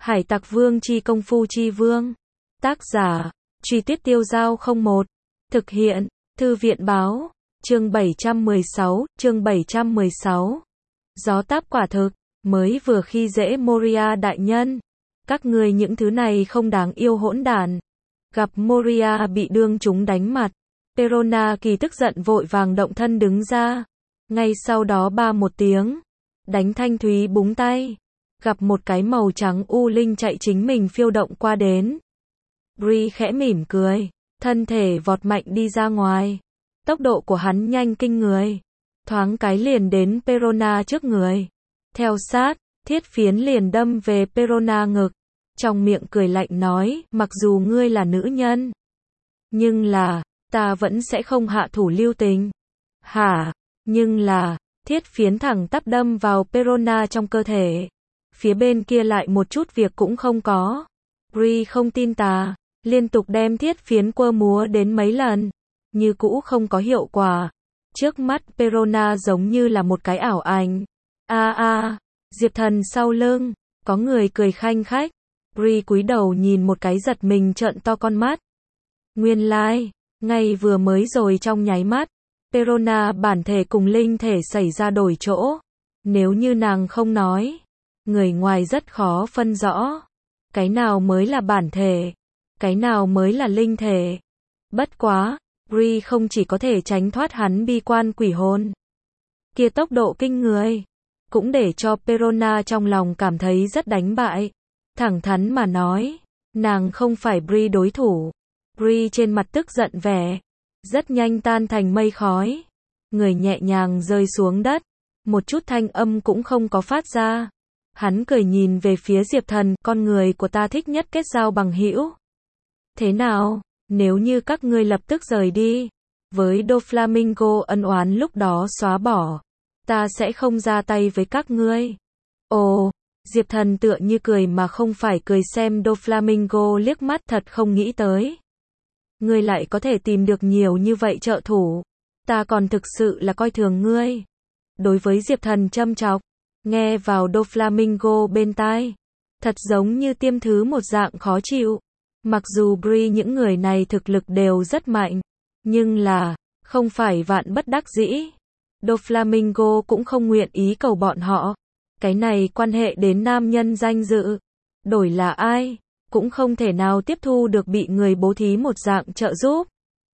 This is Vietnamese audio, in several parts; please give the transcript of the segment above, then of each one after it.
Hải Tặc Vương chi công phu chi vương. Tác giả, Truy Tuyết Tiêu Dao 01. Thực hiện, Thư viện báo. Chương 716. Gió táp quả thực, mới vừa khi dễ Moria đại nhân. Các ngươi những thứ này không đáng yêu hỗn đản. Gặp Moria bị đương chúng đánh mặt. Perona kỳ tức giận vội vàng động thân đứng ra. Ngay sau đó ba một tiếng. Đánh Thanh Thúy búng tay. Gặp một cái màu trắng u linh chạy chính mình phiêu động qua đến. Bree khẽ mỉm cười. Thân thể vọt mạnh đi ra ngoài. Tốc độ của hắn nhanh kinh người. Thoáng cái liền đến Perona trước người. Theo sát, thiết phiến liền đâm về Perona ngực. Trong miệng cười lạnh nói, mặc dù ngươi là nữ nhân. Nhưng là, ta vẫn sẽ không hạ thủ lưu tình. Hả? Nhưng là, thiết phiến thẳng tắp đâm vào Perona trong cơ thể. Phía bên kia lại một chút việc cũng không có. Bree không tin tà, liên tục đem thiết phiến quơ múa đến mấy lần. Như cũ không có hiệu quả. Trước mắt Perona giống như là một cái ảo ảnh. Diệp Thần sau lưng, có người cười khanh khách. Bree cúi đầu nhìn một cái giật mình trợn to con mắt. Nguyên lai, ngay vừa mới rồi trong nháy mắt, Perona bản thể cùng linh thể xảy ra đổi chỗ. Nếu như nàng không nói, người ngoài rất khó phân rõ. Cái nào mới là bản thể, cái nào mới là linh thể. Bất quá, Bree không chỉ có thể tránh thoát hắn bi quan quỷ hồn. Kia tốc độ kinh người, cũng để cho Perona trong lòng cảm thấy rất đánh bại. Thẳng thắn mà nói, nàng không phải Bree đối thủ. Bree trên mặt tức giận vẻ, rất nhanh tan thành mây khói. Người nhẹ nhàng rơi xuống đất, một chút thanh âm cũng không có phát ra. Hắn cười nhìn về phía Diệp Thần, con người của ta thích nhất kết giao bằng hữu. Thế nào, nếu như các ngươi lập tức rời đi, với Doflamingo ân oán lúc đó xóa bỏ, ta sẽ không ra tay với các ngươi. Ồ, Diệp Thần tựa như cười mà không phải cười xem Doflamingo liếc mắt, thật không nghĩ tới. Ngươi lại có thể tìm được nhiều như vậy trợ thủ. Ta còn thực sự là coi thường ngươi. Đối với Diệp Thần châm chọc, nghe vào Doflamingo bên tai, thật giống như tiêm thứ một dạng khó chịu. Mặc dù Bree những người này thực lực đều rất mạnh, nhưng là, không phải vạn bất đắc dĩ. Doflamingo cũng không nguyện ý cầu bọn họ. Cái này quan hệ đến nam nhân danh dự. Đổi là ai, cũng không thể nào tiếp thu được bị người bố thí một dạng trợ giúp.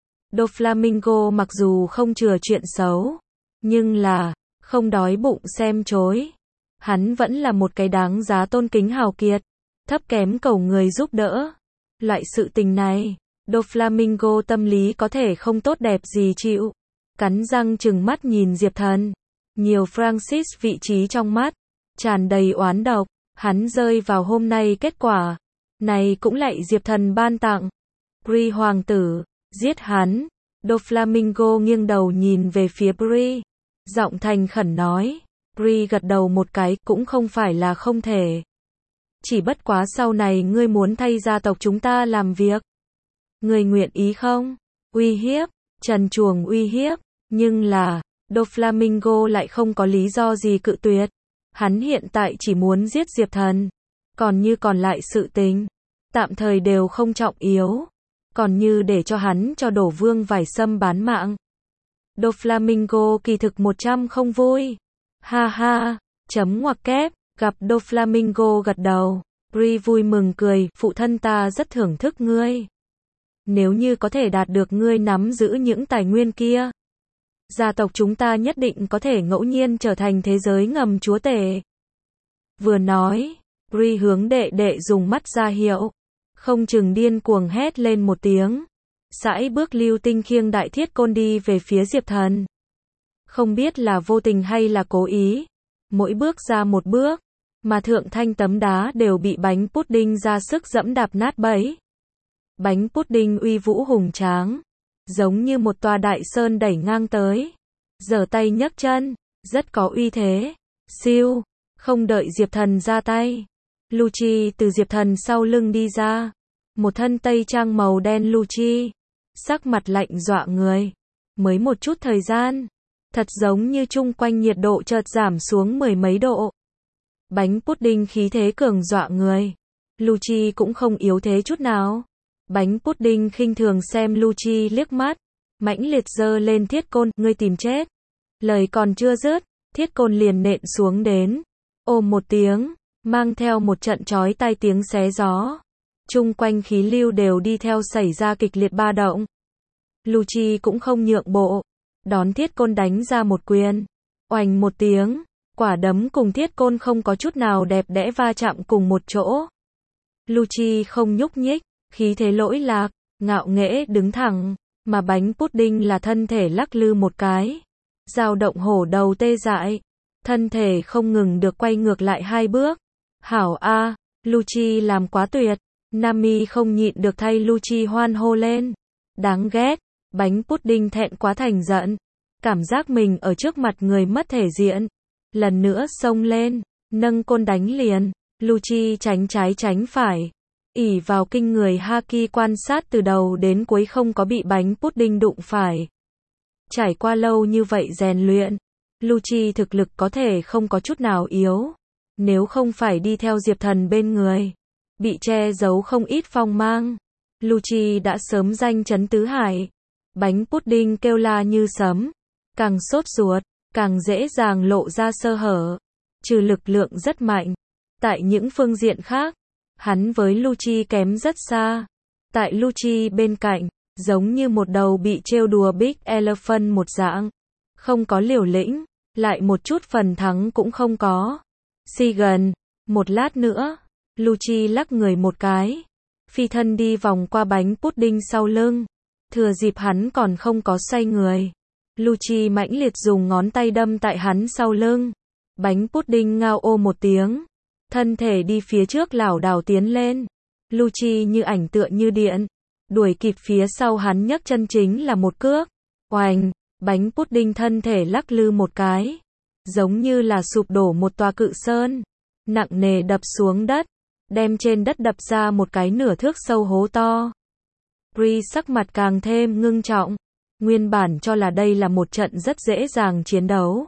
Doflamingo mặc dù không chừa chuyện xấu, nhưng là, không đói bụng xem chối. Hắn vẫn là một cái đáng giá tôn kính hào kiệt, thấp kém cầu người giúp đỡ. Loại sự tình này, Doflamingo tâm lý có thể không tốt đẹp gì chịu. Cắn răng trừng mắt nhìn Diệp Thần. Nhiều Francis vị trí trong mắt, tràn đầy oán độc. Hắn rơi vào hôm nay kết quả này cũng lại Diệp Thần ban tặng. Bree hoàng tử, giết hắn. Doflamingo nghiêng đầu nhìn về phía Bree, giọng thành khẩn nói. Bree gật đầu một cái, cũng không phải là không thể. Chỉ bất quá sau này ngươi muốn thay gia tộc chúng ta làm việc. Ngươi nguyện ý không? Uy hiếp, trần truồng uy hiếp, nhưng là, Doflamingo lại không có lý do gì cự tuyệt. Hắn hiện tại chỉ muốn giết Diệp Thần. Còn như còn lại sự tình, tạm thời đều không trọng yếu. Còn như để cho hắn cho đổ vương vải sâm bán mạng. Doflamingo kỳ thực 100 không vui. Ha ha, chấm ngoặc kép, gặp Doflamingo gật đầu. Bree vui mừng cười, phụ thân ta rất thưởng thức ngươi. Nếu như có thể đạt được ngươi nắm giữ những tài nguyên kia, gia tộc chúng ta nhất định có thể ngẫu nhiên trở thành thế giới ngầm chúa tể. Vừa nói, Bree hướng đệ đệ dùng mắt ra hiệu, không chừng điên cuồng hét lên một tiếng. Sải bước lưu tinh khiêng đại thiết côn đi về phía Diệp Thần. Không biết là vô tình hay là cố ý, mỗi bước ra một bước, mà thượng thanh tấm đá đều bị bánh pudding ra sức dẫm đạp nát bấy. Bánh pudding uy vũ hùng tráng, giống như một tòa đại sơn đẩy ngang tới. Giở tay nhấc chân, rất có uy thế. Siêu, không đợi Diệp Thần ra tay. Lucci từ Diệp Thần sau lưng đi ra. Một thân tây trang màu đen Lucci. Sắc mặt lạnh dọa người. Mới một chút thời gian, thật giống như chung quanh nhiệt độ chợt giảm xuống mười mấy độ. Bánh pudding khí thế cường dọa người. Lucci cũng không yếu thế chút nào. Bánh pudding khinh thường xem Lucci liếc mắt, mãnh liệt giơ lên thiết côn, ngươi tìm chết. Lời còn chưa dứt, thiết côn liền nện xuống đến. Ôm một tiếng, mang theo một trận chói tai tiếng xé gió. Chung quanh khí lưu đều đi theo xảy ra kịch liệt ba động. Lucci cũng không nhượng bộ, đón thiết côn đánh ra một quyền. Oành một tiếng, quả đấm cùng thiết côn không có chút nào đẹp đẽ va chạm cùng một chỗ. Lucci không nhúc nhích, khí thế lỗi lạc, ngạo nghễ đứng thẳng, mà bánh pudding là thân thể lắc lư một cái. Dao động hổ đầu tê dại, thân thể không ngừng được quay ngược lại 2 bước. Hảo a, Lucci làm quá tuyệt. Nami không nhịn được thay Lucci hoan hô lên. Đáng ghét, bánh pudding thẹn quá thành giận. Cảm giác mình ở trước mặt người mất thể diện. Lần nữa xông lên, nâng côn đánh liền. Lucci tránh trái tránh phải. Ỷ vào kinh người Haki quan sát từ đầu đến cuối không có bị bánh pudding đụng phải. Trải qua lâu như vậy rèn luyện, Lucci thực lực có thể không có chút nào yếu. Nếu không phải đi theo Diệp Thần bên người, bị che giấu không ít phong mang, Lucci đã sớm danh chấn tứ hải. Bánh pudding kêu la như sấm, càng sốt ruột, càng dễ dàng lộ ra sơ hở. Trừ lực lượng rất mạnh, tại những phương diện khác, hắn với Lucci kém rất xa. Tại Lucci bên cạnh, giống như một đầu bị trêu đùa Big Elephant một dạng, không có liều lĩnh, lại một chút phần thắng cũng không có. Sigan, một lát nữa, Lucci lắc người một cái, phi thân đi vòng qua bánh pudding sau lưng, thừa dịp hắn còn không có xoay người. Lucci mãnh liệt dùng ngón tay đâm tại hắn sau lưng. Bánh pudding ngao ô một tiếng, thân thể đi phía trước lảo đảo tiến lên. Lucci như ảnh tựa như điện, đuổi kịp phía sau hắn nhấc chân chính là một cước. Oành, bánh pudding thân thể lắc lư một cái, giống như là sụp đổ một tòa cự sơn, nặng nề đập xuống đất, đem trên đất đập ra một cái nửa thước sâu hố to. Bree sắc mặt càng thêm ngưng trọng, nguyên bản cho là đây là một trận rất dễ dàng chiến đấu.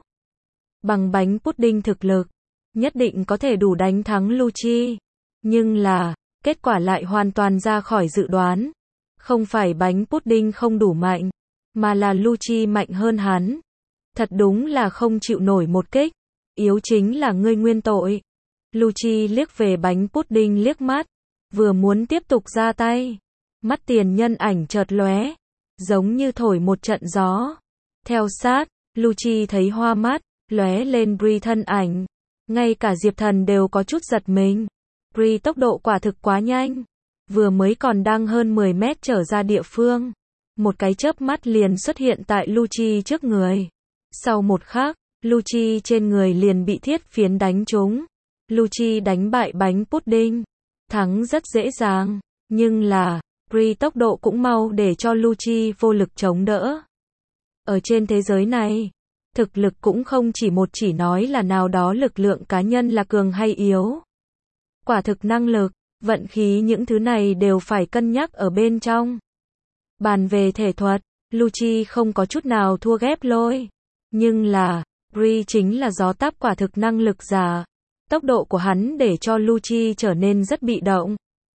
Bằng bánh pudding thực lực, nhất định có thể đủ đánh thắng Lucci. Nhưng là, kết quả lại hoàn toàn ra khỏi dự đoán. Không phải bánh pudding không đủ mạnh, mà là Lucci mạnh hơn hắn. Thật đúng là không chịu nổi một kích. Yếu chính là ngươi nguyên tội. Lucci liếc về bánh pudding liếc mắt, vừa muốn tiếp tục ra tay. Mắt tiền nhân ảnh chợt lóe, giống như thổi một trận gió. Theo sát, Lucci thấy hoa mắt, lóe lên Bree thân ảnh. Ngay cả Diệp Thần đều có chút giật mình. Bree tốc độ quả thực quá nhanh. Vừa mới còn đang hơn 10 mét trở ra địa phương. Một cái chớp mắt liền xuất hiện tại Lucci trước người. Sau một khắc, Lucci trên người liền bị thiết phiến đánh trúng. Lucci đánh bại bánh pudding. Thắng rất dễ dàng. Nhưng là, Bree tốc độ cũng mau để cho Lucci vô lực chống đỡ. Ở trên thế giới này, thực lực cũng không chỉ nói là nào đó lực lượng cá nhân là cường hay yếu. Quả thực năng lực, vận khí những thứ này đều phải cân nhắc ở bên trong. Bàn về thể thuật, Lucci không có chút nào thua ghép lôi. Nhưng là, Bree chính là gió táp quả thực năng lực giả. Tốc độ của hắn để cho Lucci trở nên rất bị động.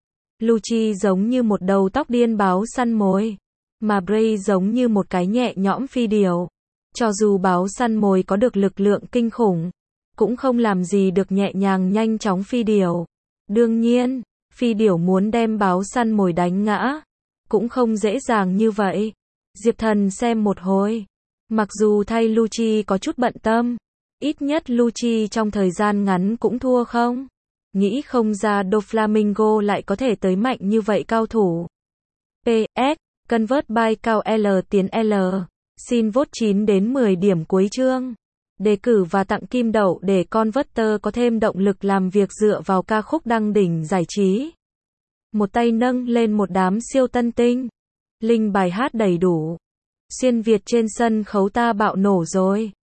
Lucci giống như một đầu tóc điên báo săn mồi, mà Bree giống như một cái nhẹ nhõm phi điểu. Cho dù báo săn mồi có được lực lượng kinh khủng, cũng không làm gì được nhẹ nhàng nhanh chóng phi điểu. Đương nhiên, phi điểu muốn đem báo săn mồi đánh ngã, cũng không dễ dàng như vậy. Diệp Thần xem một hồi, mặc dù thay Lucci có chút bận tâm, ít nhất Lucci trong thời gian ngắn cũng thua không. Nghĩ không ra Doflamingo lại có thể tới mạnh như vậy cao thủ. PS, Convert by cao L tiến L. Xin vote 9 đến 10 điểm cuối chương. Đề cử và tặng kim đậu để Converter có thêm động lực làm việc dựa vào ca khúc đăng đỉnh giải trí. Một tay nâng lên một đám siêu tân tinh. Link bài hát đầy đủ. Xuyên Việt trên sân khấu ta bạo nổ rồi.